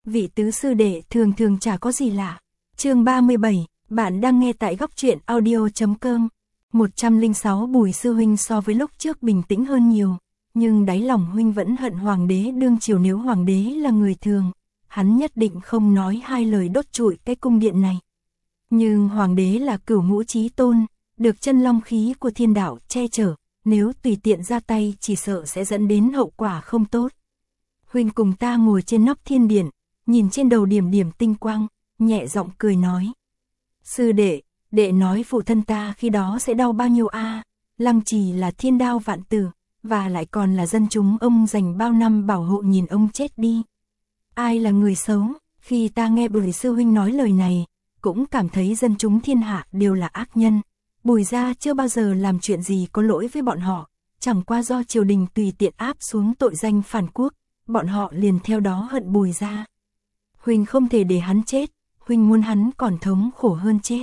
vị tứ sư đệ thường thường chả có gì lạ. Chương 37, bạn đang nghe tại góc truyện audio.com. 106 Bùi sư huynh so với lúc trước bình tĩnh hơn nhiều, nhưng đáy lòng huynh vẫn hận hoàng đế đương triều, nếu hoàng đế là người thường, hắn nhất định không nói hai lời đốt trụi cái cung điện này. Nhưng hoàng đế là cửu ngũ chí tôn, được chân long khí của thiên đạo che chở, nếu tùy tiện ra tay chỉ sợ sẽ dẫn đến hậu quả không tốt. Huynh cùng ta ngồi trên nóc thiên điện, nhìn trên đầu điểm điểm tinh quang, nhẹ giọng cười nói. Sư đệ, đệ nói phụ thân ta khi đó sẽ đau bao nhiêu a? Lăng Trì là thiên đao vạn tử, và lại còn là dân chúng ông dành bao năm bảo hộ, nhìn ông chết đi. Ai là người xấu? Khi ta nghe Bùi sư huynh nói lời này, cũng cảm thấy dân chúng thiên hạ đều là ác nhân. Bùi gia chưa bao giờ làm chuyện gì có lỗi với bọn họ, chẳng qua do triều đình tùy tiện áp xuống tội danh phản quốc, bọn họ liền theo đó hận Bùi gia. Huynh không thể để hắn chết, huynh muốn hắn còn thống khổ hơn chết.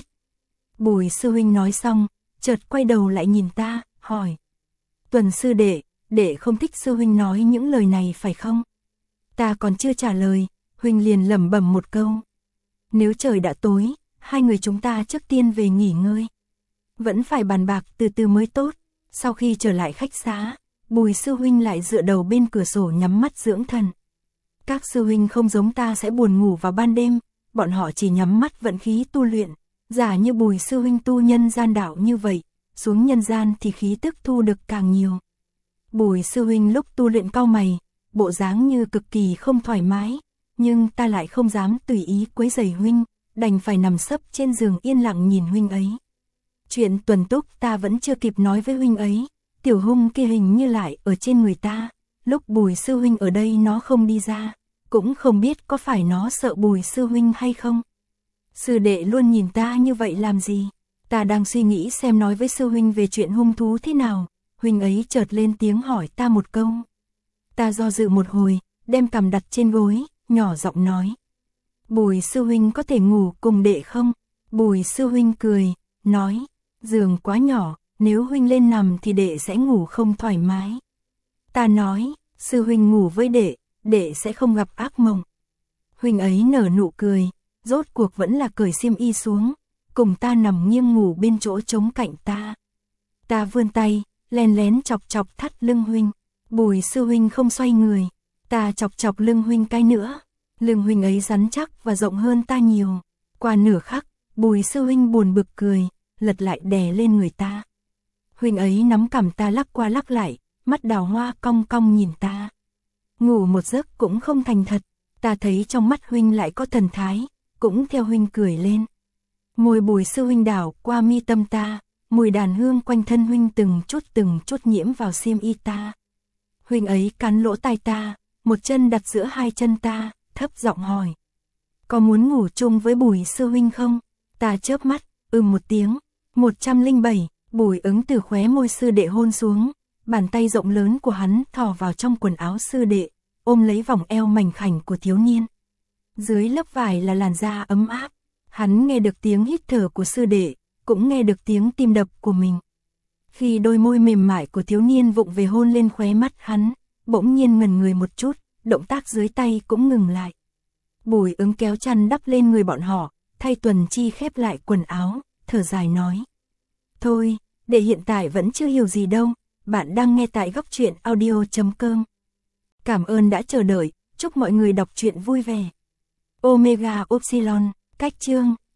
Bùi sư huynh nói xong, chợt quay đầu lại nhìn ta, hỏi. Tuần sư đệ, đệ không thích sư huynh nói những lời này phải không? Ta còn chưa trả lời, huynh liền lẩm bẩm một câu. Nếu trời đã tối, hai người chúng ta trước tiên về nghỉ ngơi. Vẫn phải bàn bạc từ từ mới tốt. Sau khi trở lại khách xá, Bùi sư huynh lại dựa đầu bên cửa sổ nhắm mắt dưỡng thần. Các sư huynh không giống ta sẽ buồn ngủ vào ban đêm, bọn họ chỉ nhắm mắt vận khí tu luyện. Giả như Bùi sư huynh tu nhân gian đạo như vậy, xuống nhân gian thì khí tức thu được càng nhiều. Bùi sư huynh lúc tu luyện cau mày, bộ dáng như cực kỳ không thoải mái, nhưng ta lại không dám tùy ý quấy rầy huynh, đành phải nằm sấp trên giường yên lặng nhìn huynh ấy. Chuyện Tuần Túc ta vẫn chưa kịp nói với huynh ấy, tiểu hung kia hình như lại ở trên người ta, lúc Bùi sư huynh ở đây nó không đi ra, cũng không biết có phải nó sợ Bùi sư huynh hay không. Sư đệ luôn nhìn ta như vậy làm gì? Ta đang suy nghĩ xem nói với sư huynh về chuyện hung thú thế nào, huynh ấy chợt lên tiếng hỏi ta một câu. Ta do dự một hồi, đem cằm đặt trên gối, nhỏ giọng nói. Bùi sư huynh có thể ngủ cùng đệ không? Bùi sư huynh cười, nói, giường quá nhỏ, nếu huynh lên nằm thì đệ sẽ ngủ không thoải mái. Ta nói, sư huynh ngủ với đệ sẽ không gặp ác mộng. Huynh ấy nở nụ cười, rốt cuộc vẫn là cởi xiêm y xuống, cùng ta nằm nghiêng ngủ bên chỗ trống cạnh ta. Ta vươn tay, len lén chọc chọc thắt lưng huynh. Bùi sư huynh không xoay người, ta chọc chọc lưng huynh cái nữa. Lưng huynh ấy rắn chắc và rộng hơn ta nhiều. Qua nửa khắc, Bùi sư huynh buồn bực cười, lật lại đè lên người ta. Huynh ấy nắm cằm ta lắc qua lắc lại, mắt đào hoa cong cong nhìn ta. Ngủ một giấc cũng không thành thật, ta thấy trong mắt huynh lại có thần thái, cũng theo huynh cười lên. Môi Bùi sư huynh đảo qua mi tâm ta, mùi đàn hương quanh thân huynh từng chút nhiễm vào xiêm y ta. Huynh ấy cắn lỗ tai ta, một chân đặt giữa hai chân ta, thấp giọng hỏi. Có muốn ngủ chung với Bùi sư huynh không? Ta chớp mắt, một tiếng. 107, Bùi Ứng từ khóe môi sư đệ hôn xuống, bàn tay rộng lớn của hắn thò vào trong quần áo sư đệ, ôm lấy vòng eo mảnh khảnh của thiếu niên. Dưới lớp vải là làn da ấm áp, hắn nghe được tiếng hít thở của sư đệ, cũng nghe được tiếng tim đập của mình. Khi đôi môi mềm mại của thiếu niên vụng về hôn lên khóe mắt hắn, bỗng nhiên ngẩn người một chút, động tác dưới tay cũng ngừng lại. Bùi Ứng kéo chăn đắp lên người bọn họ, thay Tuần Chi khép lại quần áo, thở dài nói. Thôi, đệ hiện tại vẫn chưa hiểu gì đâu, bạn đang nghe tại góc truyện audio.com. Cảm ơn đã chờ đợi, chúc mọi người đọc truyện vui vẻ. Omega Upsilon, cách chương.